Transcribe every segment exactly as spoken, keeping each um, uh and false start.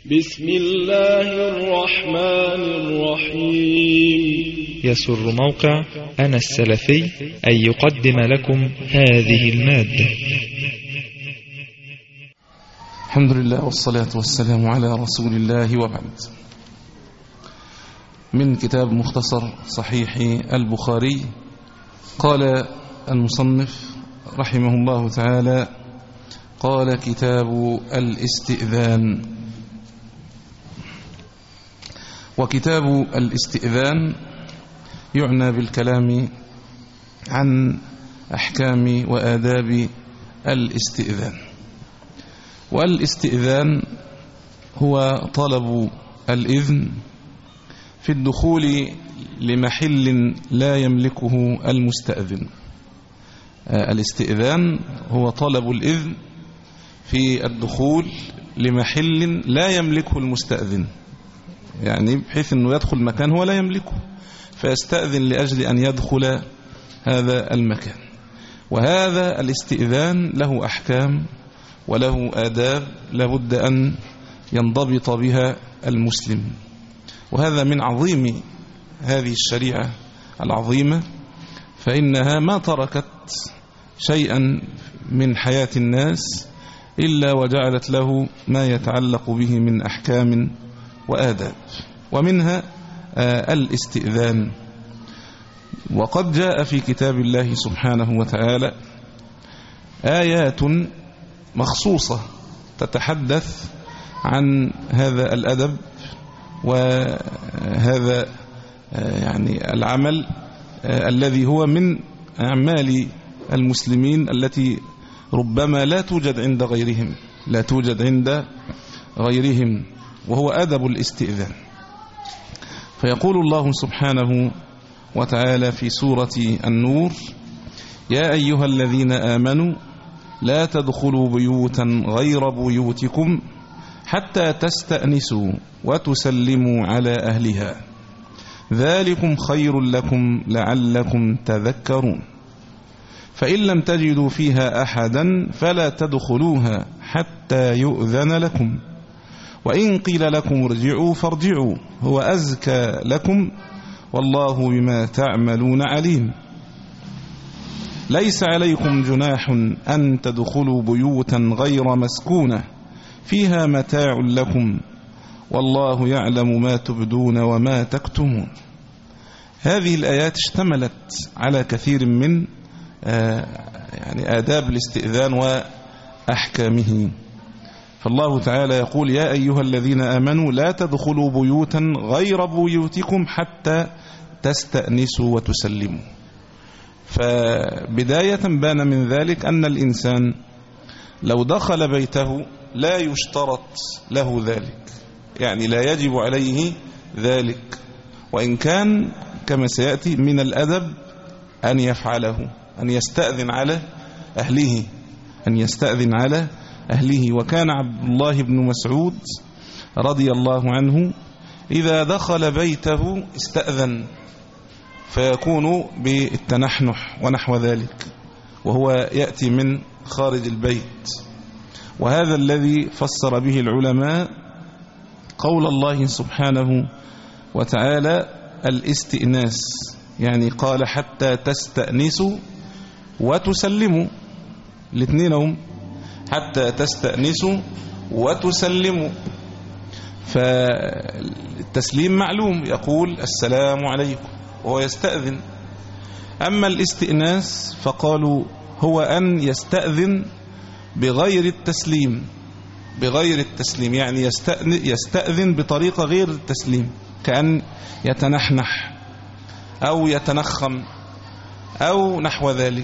بسم الله الرحمن الرحيم. يسر موقع أنا السلفي أن يقدم لكم هذه المادة. الحمد لله والصلاة والسلام على رسول الله، وبعد. من كتاب مختصر صحيح البخاري، قال المصنف رحمه الله تعالى: قال كتاب الاستئذان. وكتاب الاستئذان يعنى بالكلام عن أحكام وآداب الاستئذان. والاستئذان هو طلب الإذن في الدخول لمحل لا يملكه المستأذن. الاستئذان هو طلب الإذن في الدخول لمحل لا يملكه المستأذن، يعني بحيث أنه يدخل مكان هو لا يملكه فيستأذن لأجل أن يدخل هذا المكان. وهذا الاستئذان له أحكام وله آداب لابد أن ينضبط بها المسلم، وهذا من عظيم هذه الشريعة العظيمة، فإنها ما تركت شيئا من حياة الناس إلا وجعلت له ما يتعلق به من أحكام وآداب، ومنها آه الاستئذان. وقد جاء في كتاب الله سبحانه وتعالى آيات مخصوصة تتحدث عن هذا الأدب وهذا آه يعني العمل آه الذي هو من أعمال المسلمين التي ربما لا توجد عند غيرهم لا توجد عند غيرهم وهو أدب الاستئذان. فيقول الله سبحانه وتعالى في سورة النور: يا أيها الذين آمنوا لا تدخلوا بيوتا غير بيوتكم حتى تستأنسوا وتسلموا على أهلها ذلكم خير لكم لعلكم تذكرون. فإن لم تجدوا فيها أحدا فلا تدخلوها حتى يؤذن لكم، وإن قيل لكم ارجعوا فارجعوا هو أزكى لكم والله بما تعملون عليم. ليس عليكم جناح أن تدخلوا بيوتا غير مسكونة فيها متاع لكم والله يعلم ما تبدون وما تكتمون. هذه الآيات اشتملت على كثير من آه يعني آداب الاستئذان وأحكامه. فالله تعالى يقول: يا أيها الذين آمنوا لا تدخلوا بيوتا غير بيوتكم حتى تستأنسوا وتسلموا. فبداية بان من ذلك أن الإنسان لو دخل بيته لا يشترط له ذلك، يعني لا يجب عليه ذلك، وإن كان كما سيأتي من الأدب أن يفعله، أن يستأذن على أهله أن يستأذن على أهله. وكان عبد الله بن مسعود رضي الله عنه إذا دخل بيته استأذن، فيكون بالتنحنح ونحو ذلك وهو يأتي من خارج البيت. وهذا الذي فسر به العلماء قول الله سبحانه وتعالى الاستئناس، يعني قال حتى تستأنسوا وتسلموا، الاثنين هم حتى تستأنسوا وتسلموا. فالتسليم معلوم، يقول السلام عليكم وهو يستأذن. أما الاستئناس فقالوا هو أن يستأذن بغير التسليم بغير التسليم يعني يستأذن بطريقة غير التسليم، كأن يتنحنح أو يتنخم أو نحو ذلك.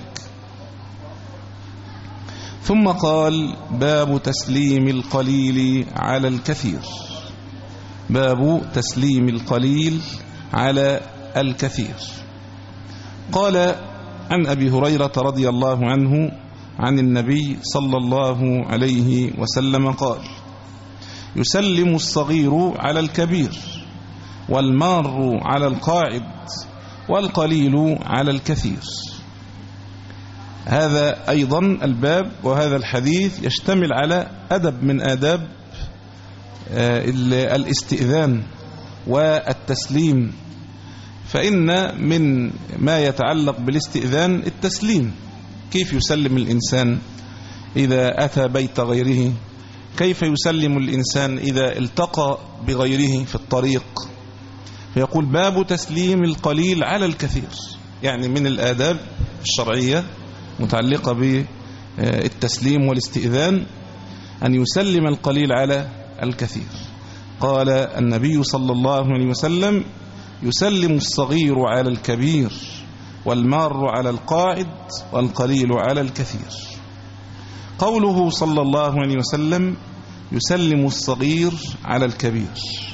ثم قال: باب تسليم القليل على الكثير. باب تسليم القليل على الكثير. قال عن أبي هريرة رضي الله عنه عن النبي صلى الله عليه وسلم قال: يسلم الصغير على الكبير والمار على القاعد والقليل على الكثير. هذا أيضا الباب وهذا الحديث يشتمل على أدب من آداب الاستئذان والتسليم، فإن من ما يتعلق بالاستئذان التسليم. كيف يسلم الإنسان إذا أتى بيت غيره؟ كيف يسلم الإنسان إذا التقى بغيره في الطريق؟ فيقول باب تسليم القليل على الكثير. يعني من الآداب الشرعية متعلقة بالتسليم والاستئذان أن يسلم القليل على الكثير. قال النبي صلى الله عليه وسلم يسلم الصغير على الكبير والمار على القاعد والقليل على الكثير. قوله صلى الله عليه وسلم يسلم الصغير على الكبير،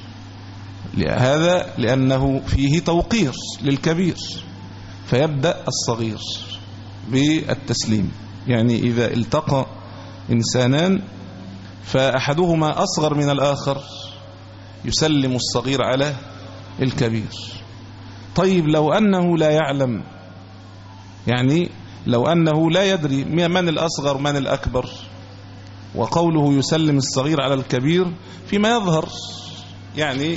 هذا لأنه فيه توقير للكبير، فيبدأ الصغير بالتسليم. يعني إذا التقى إنسانان فأحدهما أصغر من الآخر يسلم الصغير على الكبير. طيب لو أنه لا يعلم، يعني لو أنه لا يدري من الأصغر من الأكبر، وقوله يسلم الصغير على الكبير فيما يظهر يعني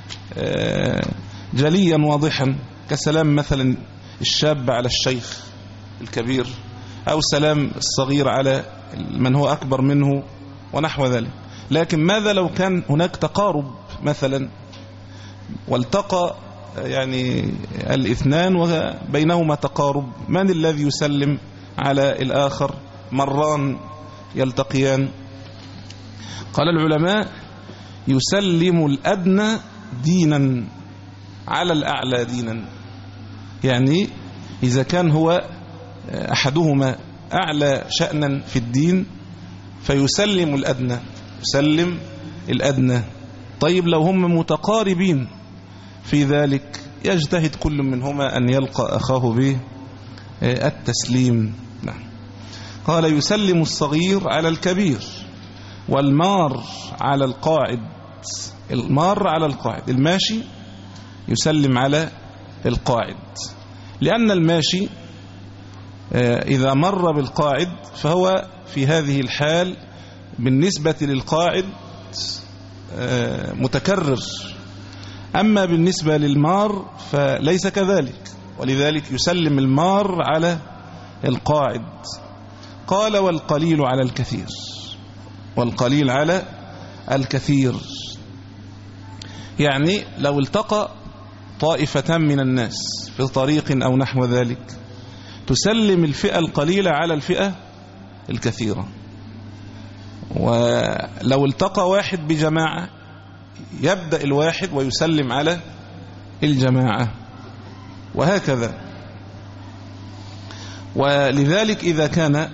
جليا واضحا، كسلام مثلا الشاب على الشيخ الكبير، أو سلام الصغير على من هو أكبر منه ونحو ذلك. لكن ماذا لو كان هناك تقارب مثلا والتقى يعني الاثنان وبينهما تقارب، من الذي يسلم على الآخر؟ مران يلتقيان. قال العلماء يسلم الأدنى دينا على الأعلى دينا. يعني إذا كان هو أحدهما أعلى شأنا في الدين فيسلم الأدنى، يسلم الأدنى. طيب لو هم متقاربين في ذلك يجتهد كل منهما أن يلقى أخاه بالتسليم. نعم. قال يسلم الصغير على الكبير والمار على القاعد. المار على القاعد، الماشي يسلم على القاعد، لأن الماشي إذا مر بالقاعد فهو في هذه الحال بالنسبة للقاعد متكرر، أما بالنسبة للمار فليس كذلك، ولذلك يسلم المار على القاعد. قال والقليل على الكثير، والقليل على الكثير. يعني لو التقى طائفتان من الناس في طريق أو نحو ذلك تسلم الفئة القليلة على الفئة الكثيرة. ولو التقى واحد بجماعة يبدأ الواحد ويسلم على الجماعة، وهكذا. ولذلك إذا كان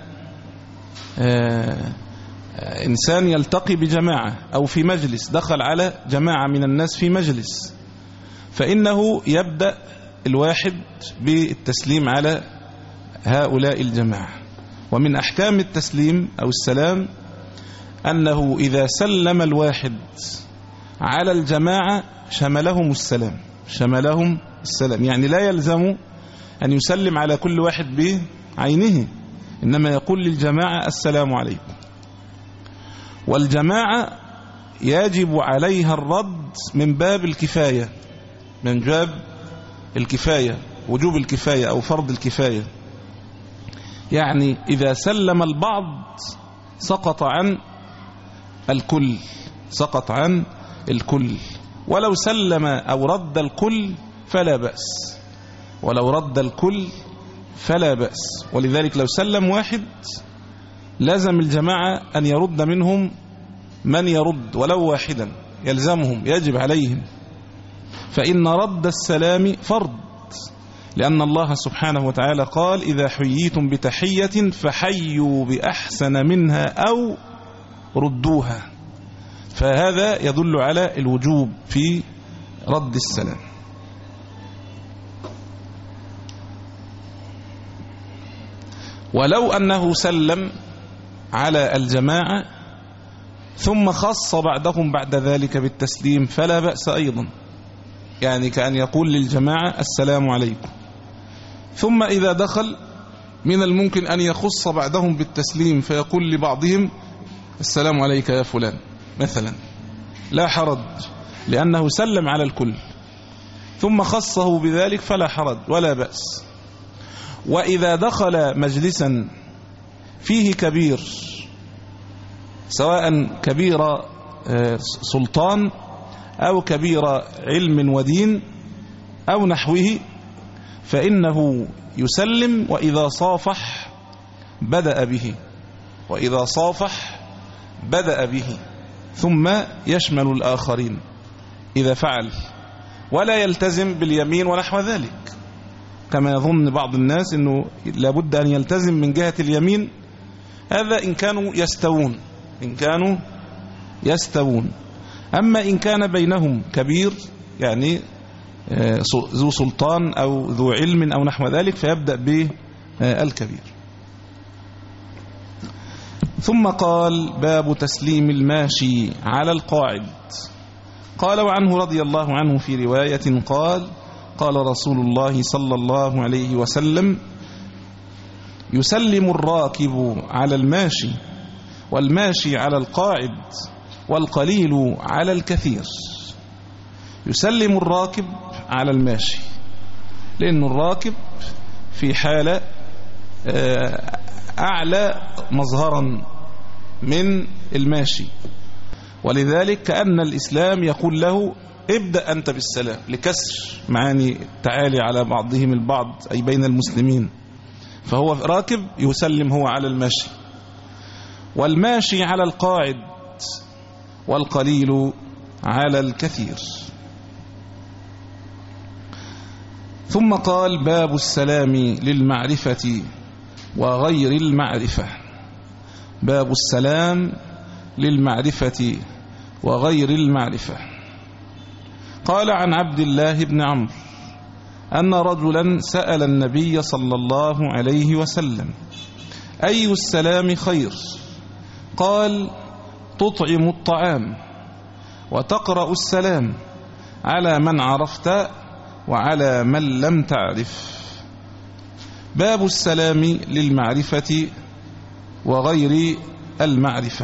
إنسان يلتقي بجماعة أو في مجلس، دخل على جماعة من الناس في مجلس، فإنه يبدأ الواحد بالتسليم على هؤلاء الجماعة. ومن أحكام التسليم أو السلام أنه إذا سلم الواحد على الجماعة شملهم السلام، شملهم السلام. يعني لا يلزم أن يسلم على كل واحد بعينه، إنما يقول للجماعة السلام عليكم. والجماعة يجب عليها الرد من باب الكفاية، من باب الكفاية، وجوب الكفاية أو فرض الكفاية. يعني إذا سلم البعض سقط عن الكل، سقط عن الكل. ولو سلم أو رد الكل فلا بأس، ولو رد الكل فلا بأس. ولذلك لو سلم واحد لازم الجماعة أن يرد منهم من يرد ولو واحدا، يلزمهم، يجب عليهم. فإن رد السلام فرض، لأن الله سبحانه وتعالى قال إذا حييتم بتحية فحيوا بأحسن منها أو ردوها. فهذا يدل على الوجوب في رد السلام. ولو أنه سلم على الجماعة ثم خص بعضهم بعد ذلك بالتسليم فلا بأس أيضا. يعني كأن يقول للجماعة السلام عليكم، ثم إذا دخل من الممكن أن يخص بعضهم بالتسليم فيقول لبعضهم السلام عليك يا فلان مثلا. لا حرج، لأنه سلم على الكل ثم خصه بذلك فلا حرج ولا بأس. وإذا دخل مجلسا فيه كبير، سواء كبير سلطان أو كبير علم ودين أو نحوه، فإنه يسلم، وإذا صافح بدأ به وإذا صافح بدأ به ثم يشمل الآخرين إذا فعل، ولا يلتزم باليمين ونحو ذلك، كما يظن بعض الناس أنه لابد أن يلتزم من جهة اليمين. هذا إن كانوا يستوون إن كانوا يستوون أما إن كان بينهم كبير، يعني ذو سلطان أو ذو علم أو نحو ذلك، فيبدأ بالكبير. ثم قال: باب تسليم الماشي على القاعد. قال: وعنه رضي الله عنه في رواية قال: قال رسول الله صلى الله عليه وسلم: يسلم الراكب على الماشي، والماشي على القاعد، والقليل على الكثير. يسلم الراكب على الماشي، لأن الراكب في حالة أعلى مظهرا من الماشي، ولذلك كأن الإسلام يقول له: ابدأ أنت بالسلام، لكسر معاني التعالي على بعضهم البعض أي بين المسلمين. فهو راكب يسلم هو على الماشي، والماشي على القاعد، والقليل على الكثير. ثم قال: باب السلام للمعرفة وغير المعرفة. باب السلام للمعرفة وغير المعرفة. قال: عن عبد الله بن عمرو أن رجلا سأل النبي صلى الله عليه وسلم: أي السلام خير؟ قال: تطعم الطعام وتقرأ السلام على من عرفت وعلى من لم تعرف. باب السلام للمعرفة وغير المعرفة،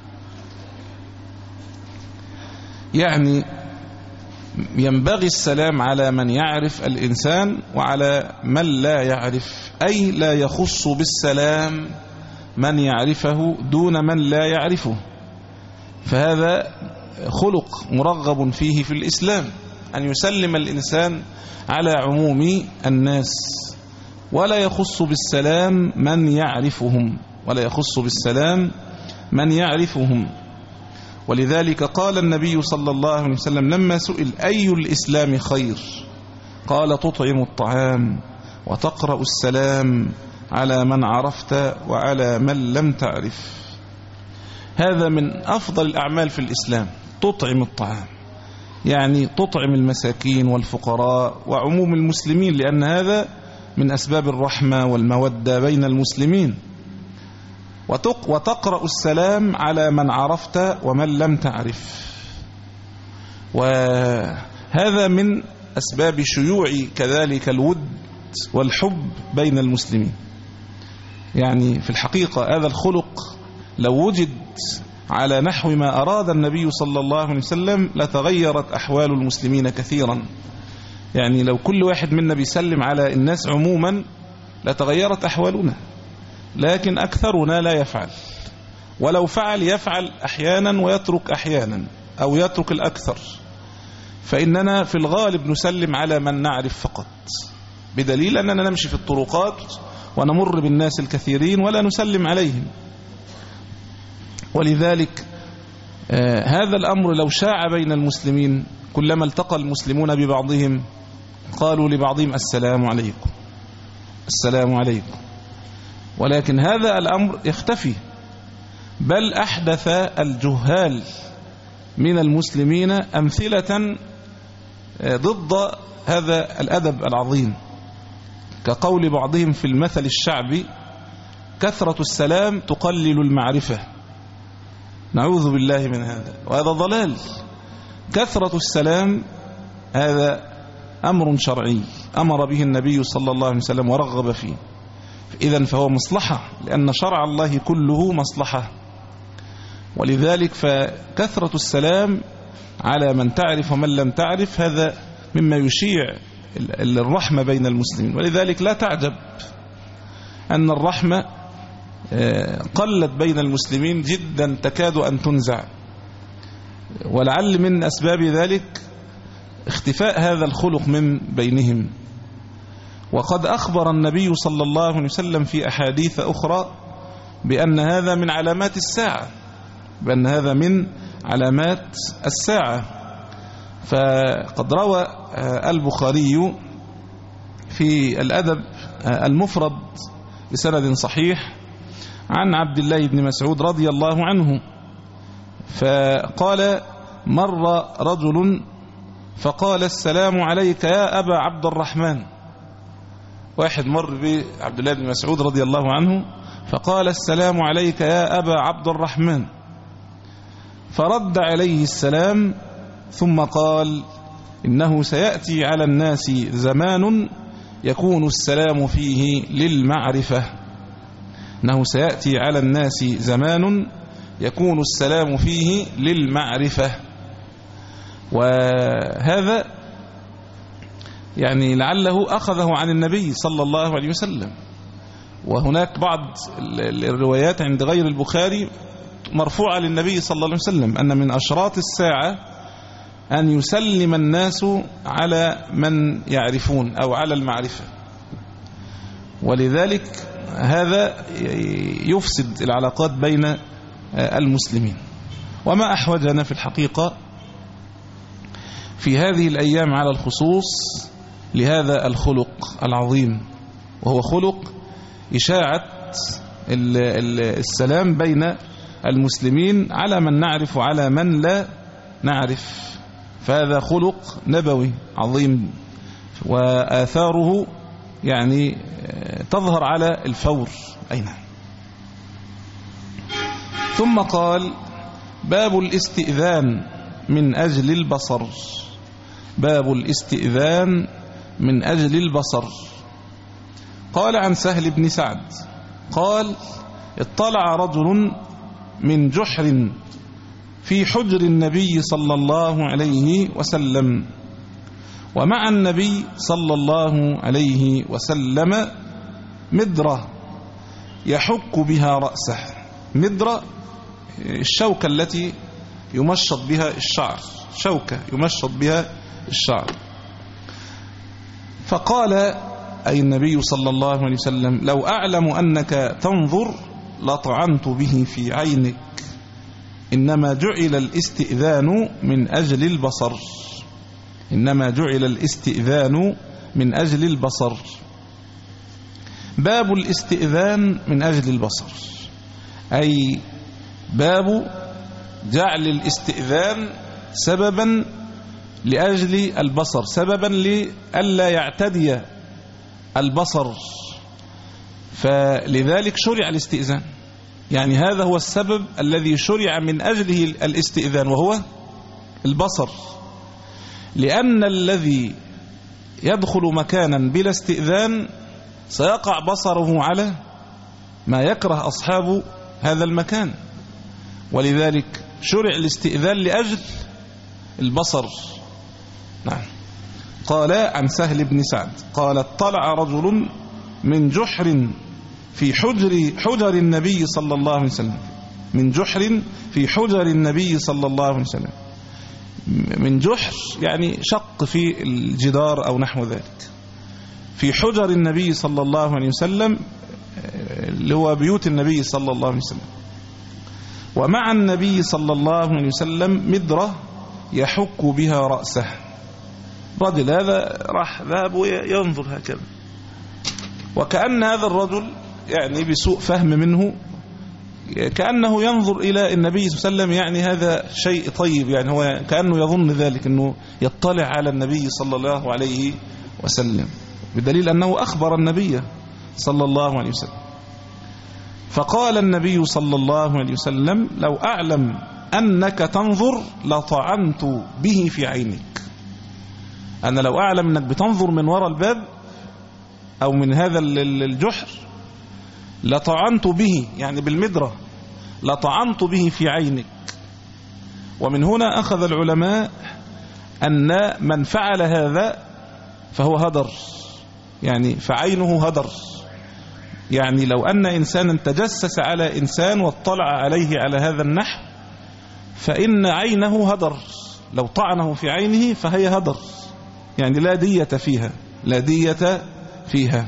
يعني ينبغي السلام على من يعرف الإنسان وعلى من لا يعرف، أي لا يخص بالسلام من يعرفه دون من لا يعرفه. فهذا خلق مرغب فيه في الإسلام، أن يسلم الإنسان على عموم الناس، ولا يخص بالسلام من يعرفهم ولا يخص بالسلام من يعرفهم. ولذلك قال النبي صلى الله عليه وسلم لما سئل: أي الإسلام خير؟ قال: تطعم الطعام وتقرأ السلام على من عرفت وعلى من لم تعرف. هذا من أفضل الأعمال في الإسلام، تطعم الطعام، يعني تطعم المساكين والفقراء وعموم المسلمين، لأن هذا من أسباب الرحمة والمودة بين المسلمين. وتقرأ السلام على من عرفت ومن لم تعرف، وهذا من أسباب شيوع كذلك الود والحب بين المسلمين. يعني في الحقيقة هذا الخلق لو وجد على نحو ما أراد النبي صلى الله عليه وسلم لتغيرت أحوال المسلمين كثيرا. يعني لو كل واحد منا بيسلم على الناس عموما لتغيرت أحوالنا، لكن أكثرنا لا يفعل، ولو فعل يفعل أحيانا ويترك أحيانا أو يترك الأكثر. فإننا في الغالب نسلم على من نعرف فقط، بدليل أننا نمشي في الطرقات ونمر بالناس الكثيرين ولا نسلم عليهم. ولذلك آه هذا الأمر لو شاع بين المسلمين، كلما التقى المسلمون ببعضهم قالوا لبعضهم: السلام عليكم السلام عليكم. ولكن هذا الأمر يختفي، بل أحدث الجهال من المسلمين أمثلة ضد هذا الأدب العظيم، كقول بعضهم في المثل الشعبي: كثرة السلام تقلل المعرفة. نعوذ بالله من هذا، وهذا ضلال. كثرة السلام هذا أمر شرعي أمر به النبي صلى الله عليه وسلم ورغب فيه، إذن فهو مصلحة، لأن شرع الله كله مصلحة. ولذلك فكثرة السلام على من تعرف ومن لم تعرف، هذا مما يشيع الرحمة بين المسلمين. ولذلك لا تعجب أن الرحمة قلت بين المسلمين جدا، تكاد أن تنزع. ولعل من أسباب ذلك اختفاء هذا الخلق من بينهم. وقد أخبر النبي صلى الله عليه وسلم في أحاديث أخرى بأن هذا من علامات الساعة، بأن هذا من علامات الساعة. فقد روى البخاري في الأدب المفرد بسند صحيح عن عبد الله بن مسعود رضي الله عنه، فقال: مر رجل فقال: السلام عليك يا أبا عبد الرحمن. واحد مر بعبد الله بن مسعود رضي الله عنه فقال: السلام عليك يا أبا عبد الرحمن، فرد عليه السلام ثم قال: إنه سيأتي على الناس زمان يكون السلام فيه للمعرفة إنه سيأتي على الناس زمان يكون السلام فيه للمعرفة. وهذا يعني لعله أخذه عن النبي صلى الله عليه وسلم. وهناك بعض الروايات عند غير البخاري مرفوعة للنبي صلى الله عليه وسلم أن من أشراط الساعة أن يسلم الناس على من يعرفون أو على المعرفة. ولذلك هذا يفسد العلاقات بين المسلمين. وما أحوجنا في الحقيقة في هذه الأيام على الخصوص لهذا الخلق العظيم، وهو خلق إشاعة السلام بين المسلمين على من نعرف وعلى من لا نعرف. فهذا خلق نبوي عظيم، وآثاره يعني تظهر على الفور. أين ثم قال: باب الاستئذان من أجل البصر. باب الاستئذان من أجل البصر. قال عن سهل بن سعد قال: اطلع رجل من جحر في حجر النبي صلى الله عليه وسلم، ومع النبي صلى الله عليه وسلم مدرة يحك بها رأسه. مدرة الشوكة التي يمشط بها الشعر، شوكة يمشط بها الشعر. فقال أي النبي صلى الله عليه وسلم: لو أعلم أنك تنظر لطعنت به في عينك، إنما جعل الاستئذان من أجل البصر. إنما جعل الاستئذان من أجل البصر. باب الاستئذان من أجل البصر، أي باب جعل الاستئذان سببا لأجل البصر، سببا لألا يعتدي البصر، فلذلك شرع الاستئذان. يعني هذا هو السبب الذي شرع من أجله الاستئذان، وهو البصر. لأن الذي يدخل مكانا بلا استئذان سيقع بصره على ما يكره أصحاب هذا المكان، ولذلك شرع الاستئذان لأجل البصر. نعم. قال عن سهل بن سعد قال: اطلع رجل من جحر في حجر حجر النبي صلى الله عليه وسلم. من جحر في حجر النبي صلى الله عليه وسلم. من جحر يعني شق في الجدار أو نحو ذلك. في حجر النبي صلى الله عليه وسلم اللي هو بيوت النبي صلى الله عليه وسلم. ومع النبي صلى الله عليه وسلم مدرة يحك بها رأسه. رجل هذا راح ذهب ينظر هكذا، وكأن هذا الرجل يعني بسوء فهم منه كأنه ينظر إلى النبي صلى الله عليه وسلم، يعني هذا شيء طيب، يعني هو كأنه يظن ذلك، أنه يطلع على النبي صلى الله عليه وسلم، بدليل أنه أخبر النبي صلى الله عليه وسلم. فقال النبي صلى الله عليه وسلم: لو أعلم أنك تنظر لطعنت به في عينك. أنا لو أعلم أنك بتنظر من وراء الباب أو من هذا الجحر لطعنت به، يعني بالمدرة لطعنت به في عينك. ومن هنا أخذ العلماء أن من فعل هذا فهو هدر، يعني فعينه هدر. يعني لو أن إنسانا تجسس على إنسان واطلع عليه على هذا النحو فإن عينه هدر، لو طعنه في عينه فهي هدر، يعني لا دية فيها، لا دية فيها.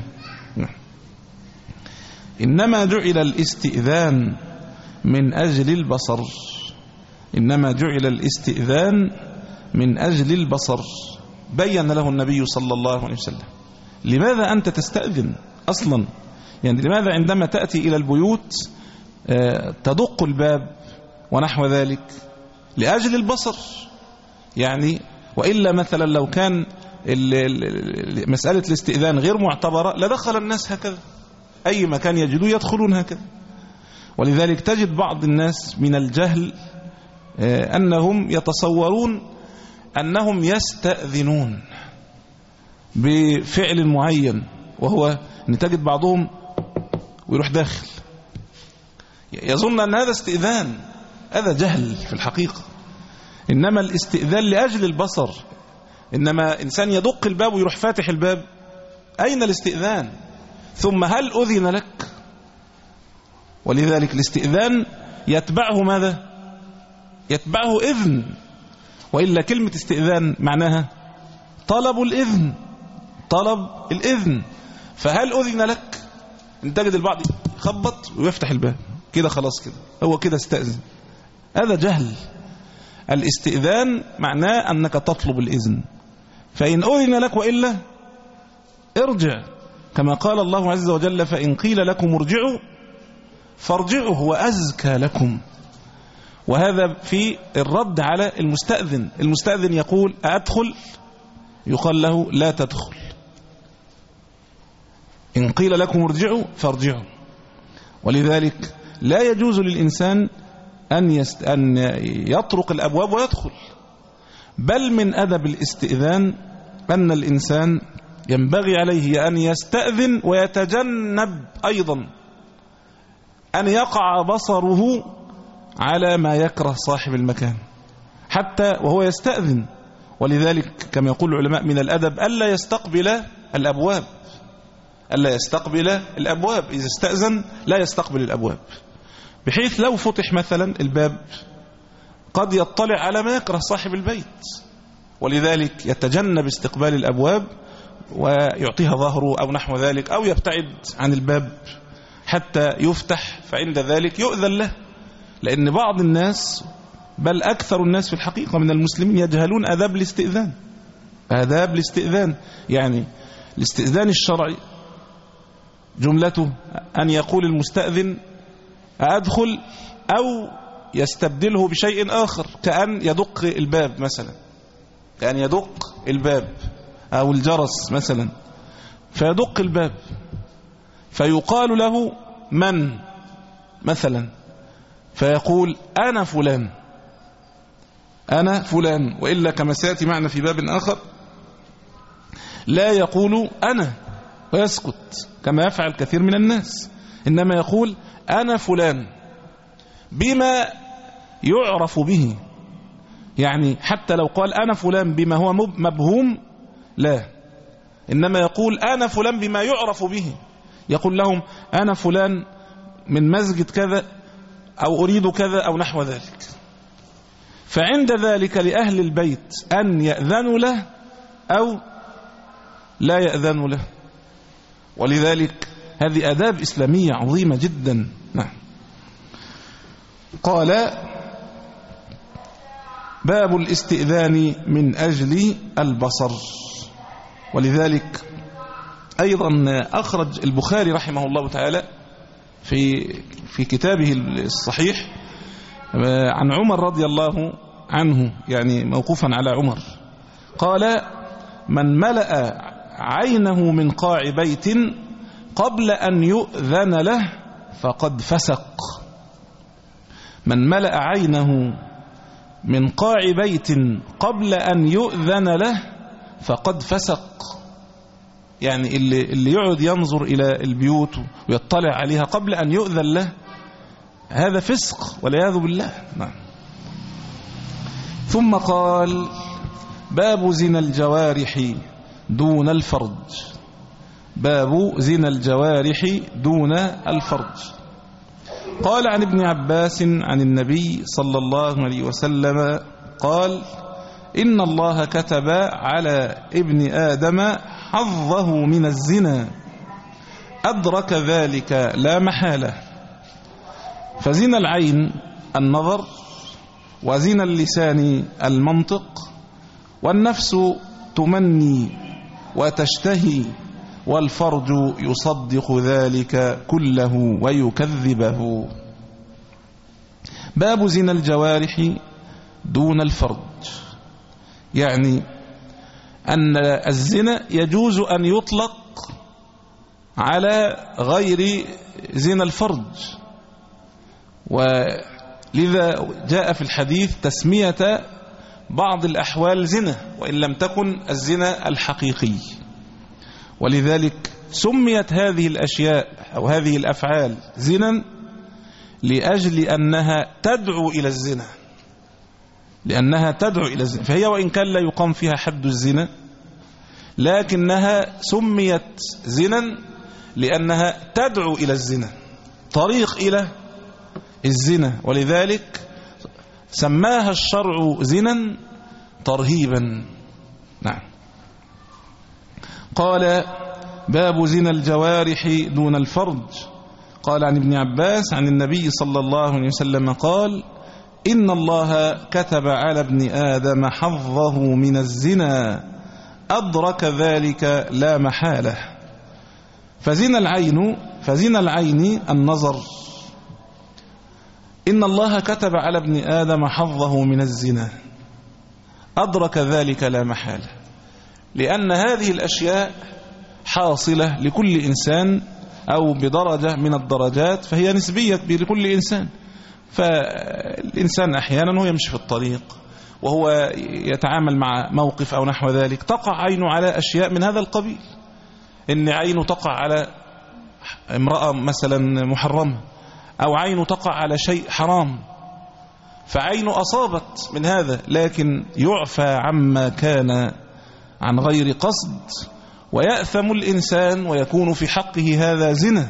إنما جعل الاستئذان من أجل البصر، إنما جعل الاستئذان من أجل البصر. بين له النبي صلى الله عليه وسلم لماذا أنت تستأذن أصلا، يعني لماذا عندما تأتي إلى البيوت تدق الباب ونحو ذلك؟ لأجل البصر. يعني وإلا مثلا لو كان مسألة الاستئذان غير معتبرة لدخل الناس هكذا، أي مكان يجدوا يدخلون هكذا. ولذلك تجد بعض الناس من الجهل أنهم يتصورون أنهم يستأذنون بفعل معين، وهو أن تجد بعضهم ويروح داخل يظن أن هذا استئذان. هذا جهل في الحقيقة، إنما الاستئذان لأجل البصر. إنما إنسان يدق الباب ويروح فاتح الباب، أين الاستئذان؟ ثم هل أذن لك؟ ولذلك الاستئذان يتبعه ماذا؟ يتبعه إذن، وإلا كلمة استئذان معناها طلب الإذن، طلب الإذن. فهل أذن لك؟ إن تجد البعض يخبط ويفتح الباب كده، خلاص كده هو كده استأذن. هذا جهل. الاستئذان معناه أنك تطلب الإذن، فإن أذن لك وإلا ارجع، كما قال الله عز وجل فإن قيل لكم ارجعوا فارجعوا هو أزكى لكم. وهذا في الرد على المستأذن. المستأذن يقول أدخل؟ يقال له لا تدخل. إن قيل لكم ارجعوا فارجعوا. ولذلك لا يجوز للإنسان أن, يست... أن يطرق الأبواب ويدخل. بل من أدب الاستئذان أن الإنسان ينبغي عليه أن يستأذن ويتجنب أيضا أن يقع بصره على ما يكره صاحب المكان حتى وهو يستأذن. ولذلك كما يقول العلماء من الأدب ألا يستقبل الأبواب، ألا يستقبل الأبواب. إذا استأذن لا يستقبل الأبواب، بحيث لو فتح مثلا الباب قد يطلع على ما يكره صاحب البيت. ولذلك يتجنب استقبال الأبواب ويعطيها ظهره أو نحو ذلك، أو يبتعد عن الباب حتى يفتح، فعند ذلك يؤذن له. لأن بعض الناس بل أكثر الناس في الحقيقة من المسلمين يجهلون آداب الاستئذان. آداب الاستئذان يعني الاستئذان الشرعي جملته أن يقول المستأذن أدخل، أو يستبدله بشيء آخر كأن يدق الباب مثلا، كأن يدق الباب أو الجرس مثلا، فيدق الباب فيقال له من مثلا، فيقول أنا فلان، أنا فلان. وإلا كما سيأتي معنا في باب آخر لا يقول أنا ويسكت كما يفعل كثير من الناس، إنما يقول أنا فلان بما يعرف به. يعني حتى لو قال أنا فلان بما هو مبهوم لا، إنما يقول أنا فلان بما يعرف به. يقول لهم أنا فلان من مسجد كذا، أو أريد كذا أو نحو ذلك. فعند ذلك لأهل البيت أن يأذنوا له أو لا يأذنوا له. ولذلك هذه آداب إسلامية عظيمة جدا. نعم. قال باب الاستئذان من أجل البصر. ولذلك أيضا أخرج البخاري رحمه الله تعالى في في كتابه الصحيح عن عمر رضي الله عنه، يعني موقوفا على عمر، قال من ملأ عينه من قاع بيت قبل أن يؤذن له فقد فسق. من ملأ عينه من قاع بيت قبل أن يؤذن له فقد فسق. يعني اللي, اللي يقعد ينظر إلى البيوت ويطلع عليها قبل أن يؤذن له هذا فسق والعياذ بالله. نعم. ثم قال: باب زنا الجوارح دون الفرج. باب زنا الجوارح دون الفرج. قال عن ابن عباس عن النبي صلى الله عليه وسلم قال: إن الله كتب على ابن آدم حظه من الزنا، أدرك ذلك لا محالة. فزنا العين النظر، وزنا اللسان المنطق، والنفس تمني وتشتهي، والفرج يصدق ذلك كله ويكذبه. باب زنا الجوارح دون الفرج، يعني أن الزنا يجوز أن يطلق على غير زنا الفرج، ولذا جاء في الحديث تسمية بعض الأحوال زنا وإن لم تكن الزنا الحقيقي. ولذلك سميت هذه الأشياء أو هذه الأفعال زنا لأجل أنها تدعو إلى الزنا، لأنها تدعو إلى الزنا. فهي وإن كان لا يقام فيها حد الزنا، لكنها سميت زنا لأنها تدعو إلى الزنا، طريق إلى الزنا، ولذلك سماها الشرع زنا ترهيبا. نعم. قال: باب زنا الجوارح دون الفرج. قال عن ابن عباس عن النبي صلى الله عليه وسلم قال: إن الله كتب على ابن آدم حظه من الزنا، أدرك ذلك لا محالة. فزنا العين فزنا العين النظر. إن الله كتب على ابن آدم حظه من الزنا، أدرك ذلك لا محالة، لأن هذه الأشياء حاصلة لكل إنسان أو بدرجة من الدرجات، فهي نسبية لكل إنسان. فالإنسان أحيانا هو يمشي في الطريق وهو يتعامل مع موقف أو نحو ذلك، تقع عينه على أشياء من هذا القبيل، إن عينه تقع على امرأة مثلا محرمة، أو عينه تقع على شيء حرام، فعينه أصابت من هذا، لكن يعفى عما كان عن غير قصد، ويأثم الإنسان ويكون في حقه هذا زنا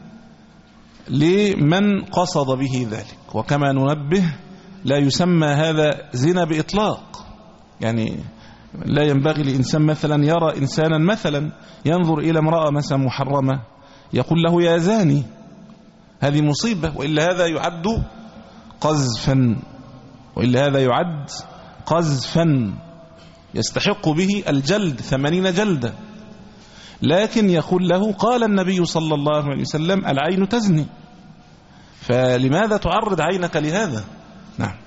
لمن قصد به ذلك. وكما ننبه، لا يسمى هذا زنا بإطلاق، يعني لا ينبغي لإنسان مثلا يرى إنسانا مثلا ينظر إلى امرأة مثلا محرمة يقول له يا زاني، هذه مصيبة، وإلا هذا يعد قذفا، وإلا هذا يعد قذفا يستحق به الجلد ثمانين جلدة. لكن يقول له قال النبي صلى الله عليه وسلم: العين تزني، فلماذا تعرض عينك لهذا؟ نعم.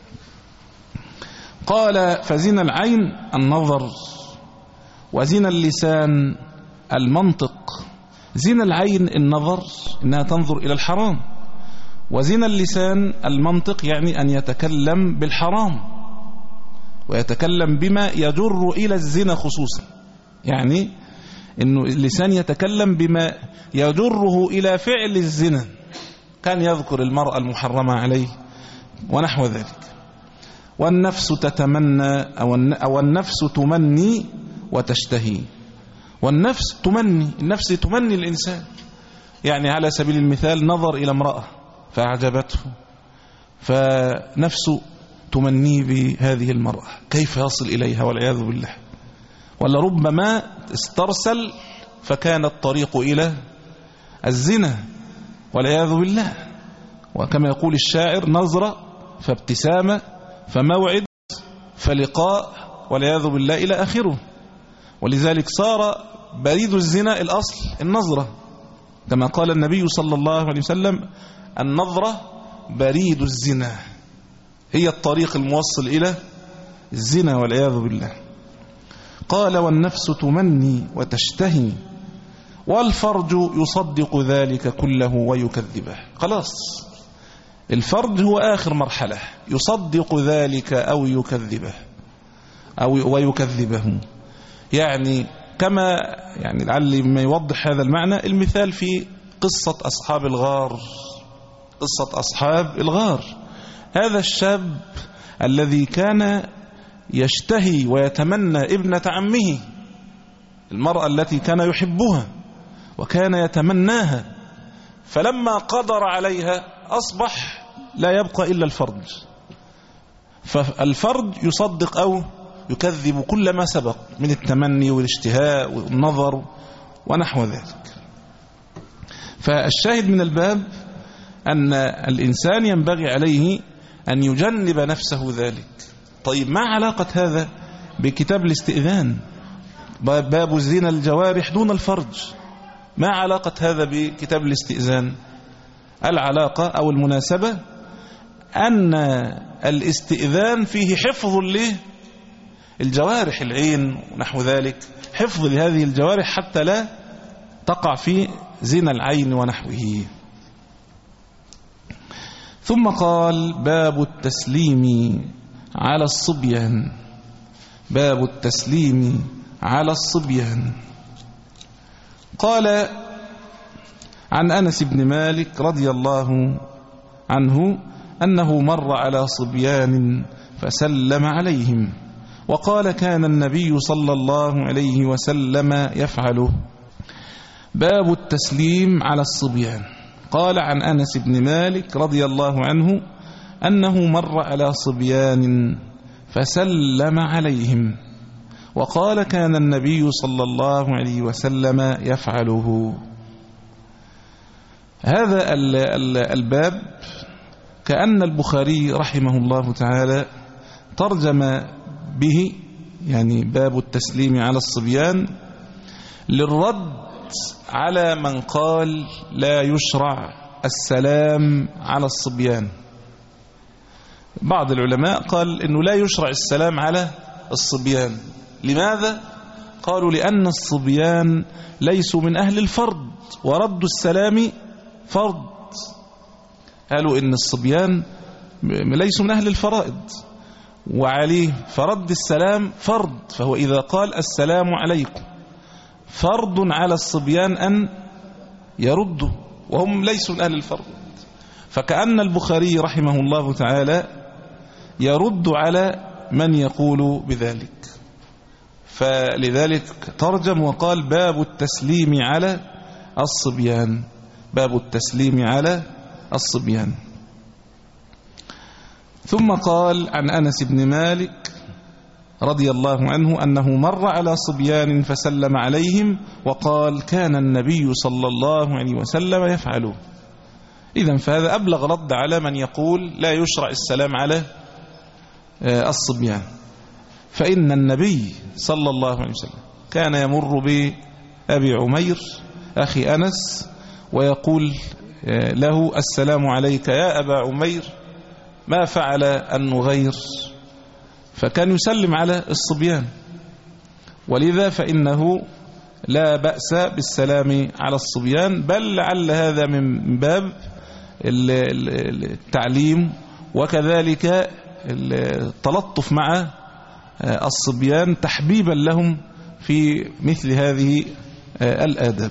قال: فزنا العين النظر، وزنا اللسان المنطق. زنا العين النظر، إنها تنظر إلى الحرام، وزنا اللسان المنطق يعني أن يتكلم بالحرام ويتكلم بما يجر إلى الزنا خصوصا، يعني إنه اللسان يتكلم بما يجره إلى فعل الزنا، كان يذكر المرأة المحرمة عليه ونحو ذلك. والنفس تتمنى أو النفس تمني وتشتهي. والنفس تمني، النفس تمني الإنسان، يعني على سبيل المثال نظر إلى امرأة فأعجبته، فنفسه تمني بهذه المرأة، كيف يصل إليها والعياذ بالله. ولا ربما استرسل فكان الطريق إلى الزنا والعياذ بالله. وكما يقول الشاعر: نظرة فابتسامة فموعد فلقاء والعياذ بالله إلى آخره. ولذلك صار بريد الزنا الأصل النظرة، كما قال النبي صلى الله عليه وسلم: النظرة بريد الزنا، هي الطريق الموصل إلى الزنا والعياذ بالله. قال: والنفس تمني وتشتهي، والفرج يصدق ذلك كله ويكذبه. خلاص، الفرج هو آخر مرحلة، يصدق ذلك أو يكذبه أو ويكذبه. يعني كما يعني لعل ما يوضح هذا المعنى المثال في قصة أصحاب الغار. قصة أصحاب الغار، هذا الشاب الذي كان يشتهي ويتمنى ابنة عمه، المرأة التي كان يحبها وكان يتمناها، فلما قدر عليها أصبح لا يبقى إلا الفرج، فالفرج يصدق أو يكذب كل ما سبق من التمني والاشتهاء والنظر ونحو ذلك. فالشاهد من الباب أن الإنسان ينبغي عليه أن يجنب نفسه ذلك. طيب ما علاقة هذا بكتاب الاستئذان؟ باب زنا الجوارح دون الفرج، ما علاقة هذا بكتاب الاستئذان؟ العلاقة أو المناسبة أن الاستئذان فيه حفظ للجوارح، العين ونحو ذلك، حفظ لهذه الجوارح حتى لا تقع في زنا العين ونحوه. ثم قال باب التسليم على الصبيان. باب التسليم على الصبيان. قال عن أنس بن مالك رضي الله عنه أنه مر على صبيان فسلم عليهم، وقال كان النبي صلى الله عليه وسلم يفعله. باب التسليم على الصبيان. قال عن أنس بن مالك رضي الله عنه أنه مر على صبيان فسلم عليهم، وقال كان النبي صلى الله عليه وسلم يفعله. هذا الباب كأن البخاري رحمه الله تعالى ترجم به، يعني باب التسليم على الصبيان، للرد على من قال لا يشرع السلام على الصبيان. بعض العلماء قال إنه لا يشرع السلام على الصبيان. لماذا؟ قالوا لأن الصبيان ليسوا من أهل الفرض، ورد السلام فرض. قالوا إن الصبيان ليسوا من أهل الفرائض وعليه فرد السلام فرض، فهو إذا قال السلام عليكم فرض على الصبيان أن يردوا، وهم ليسوا من أهل الفرض. فكأن البخاري رحمه الله تعالى يرد على من يقول بذلك، فلذلك ترجم وقال باب التسليم على الصبيان. باب التسليم على الصبيان. ثم قال عن أنس بن مالك رضي الله عنه أنه مر على صبيان فسلم عليهم، وقال كان النبي صلى الله عليه وسلم يفعله. إذن فهذا أبلغ رد على من يقول لا يشرع السلام على الصبيان، فإن النبي صلى الله عليه وسلم كان يمر بأبي عمير أخي أنس ويقول له السلام عليك يا أبا عمير، ما فعل النغير؟ فكان يسلم على الصبيان، ولذا فإنه لا بأس بالسلام على الصبيان، بل لعل هذا من باب التعليم وكذلك التلطف مع الصبيان تحبيبا لهم في مثل هذه الآداب،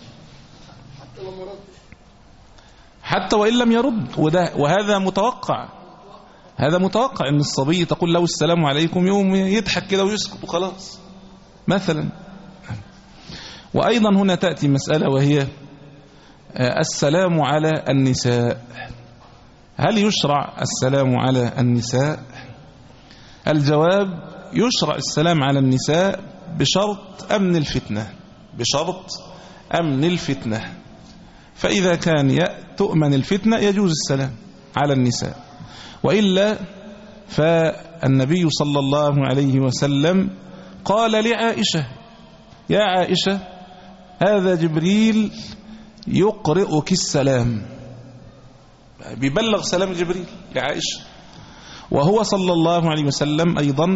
حتى وإن لم يرد. وهذا متوقع، هذا متوقع أن الصبي تقول له السلام عليكم يوم يضحك كده ويسكت وخلاص مثلا. وأيضا هنا تأتي مسألة وهي السلام على النساء. هل يشرع السلام على النساء؟ الجواب يشرع السلام على النساء بشرط أمن الفتنة، بشرط أمن الفتنة. فإذا كان تؤمن الفتنة يجوز السلام على النساء، وإلا فالنبي صلى الله عليه وسلم قال لعائشة يا عائشة هذا جبريل يقرئك السلام، بيبلغ سلام جبريل لعائشة. وهو صلى الله عليه وسلم أيضا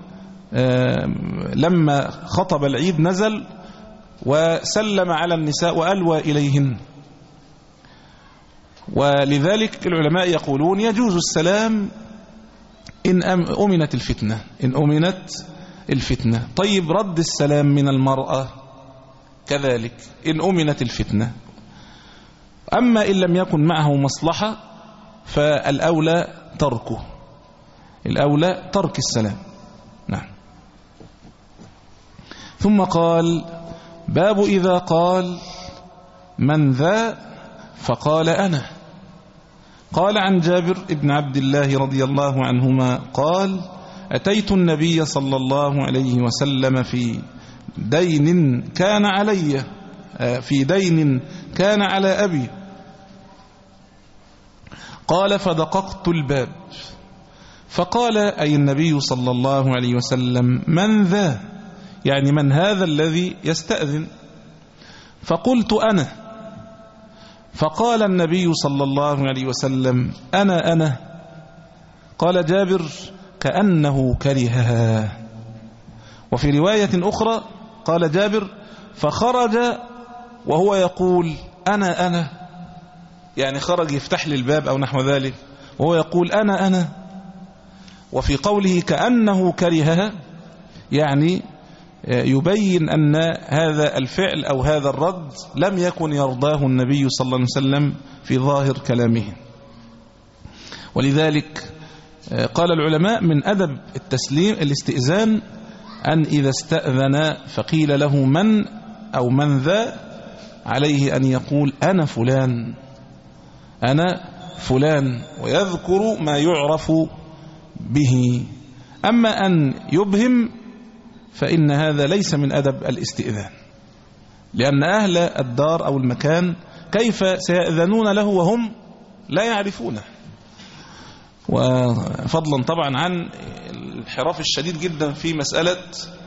لما خطب العيد نزل وسلم على النساء وألوى إليهن. ولذلك العلماء يقولون يجوز السلام إن أمنت الفتنة، إن أمنت الفتنة. طيب رد السلام من المرأة كذلك إن أمنت الفتنة. أما إن لم يكن معه مصلحة فالأولى تركه. الأولى ترك السلام. نعم. ثم قال: باب إذا قال من ذا فقال أنا. قال عن جابر بن عبد الله رضي الله عنهما قال: أتيت النبي صلى الله عليه وسلم في دين كان علي في دين كان على أبي. قال: فدققت الباب فقال أي النبي صلى الله عليه وسلم: من ذا؟ يعني من هذا الذي يستأذن؟ فقلت: أنا. فقال النبي صلى الله عليه وسلم: أنا أنا. قال جابر: كأنه كرهها. وفي رواية أخرى قال جابر: فخرج وهو يقول: أنا أنا، يعني خرج يفتح لي الباب أو نحو ذلك وهو يقول: أنا أنا. وفي قوله كأنه كرهها يعني يبين أن هذا الفعل أو هذا الرد لم يكن يرضاه النبي صلى الله عليه وسلم في ظاهر كلامه. ولذلك قال العلماء: من أدب التسليم الاستئذان أن إذا استأذن فقيل له من أو من ذا عليه أن يقول: أنا فلان، أنا فلان، ويذكر ما يعرف به. أما أن يبهم فإن هذا ليس من أدب الاستئذان، لأن أهل الدار أو المكان كيف سيأذنون له وهم لا يعرفونه؟ وفضلا طبعا عن الانحراف الشديد جدا في مسألة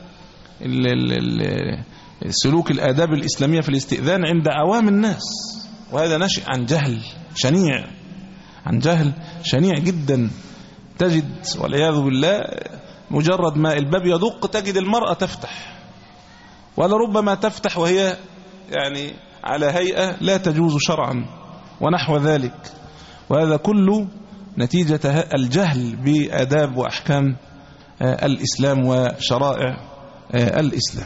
سلوك الآداب الإسلامية في الاستئذان عند عوام الناس، وهذا ناشئ عن جهل شنيع، عن جهل شنيع جدا. تجد والعياذ بالله مجرد ما الباب يدق تجد المرأة تفتح، ولربما تفتح وهي يعني على هيئة لا تجوز شرعا ونحو ذلك، وهذا كله نتيجة الجهل بآداب وأحكام الإسلام وشرائع الإسلام.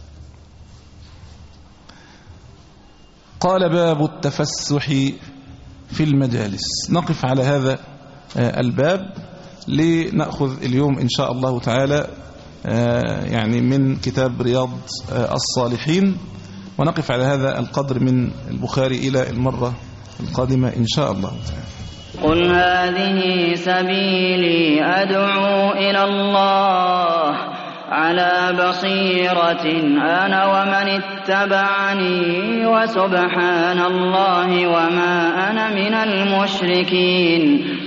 قال: باب التفسح في المجالس. نقف على هذا الباب لنأخذ اليوم إن شاء الله تعالى يعني من كتاب رياض الصالحين، ونقف على هذا القدر من البخاري إلى المرة القادمة إن شاء الله تعالى. قل هذه سبيلي أدعو إلى الله على بصيرة أنا ومن اتبعني وسبحان الله وما أنا من المشركين.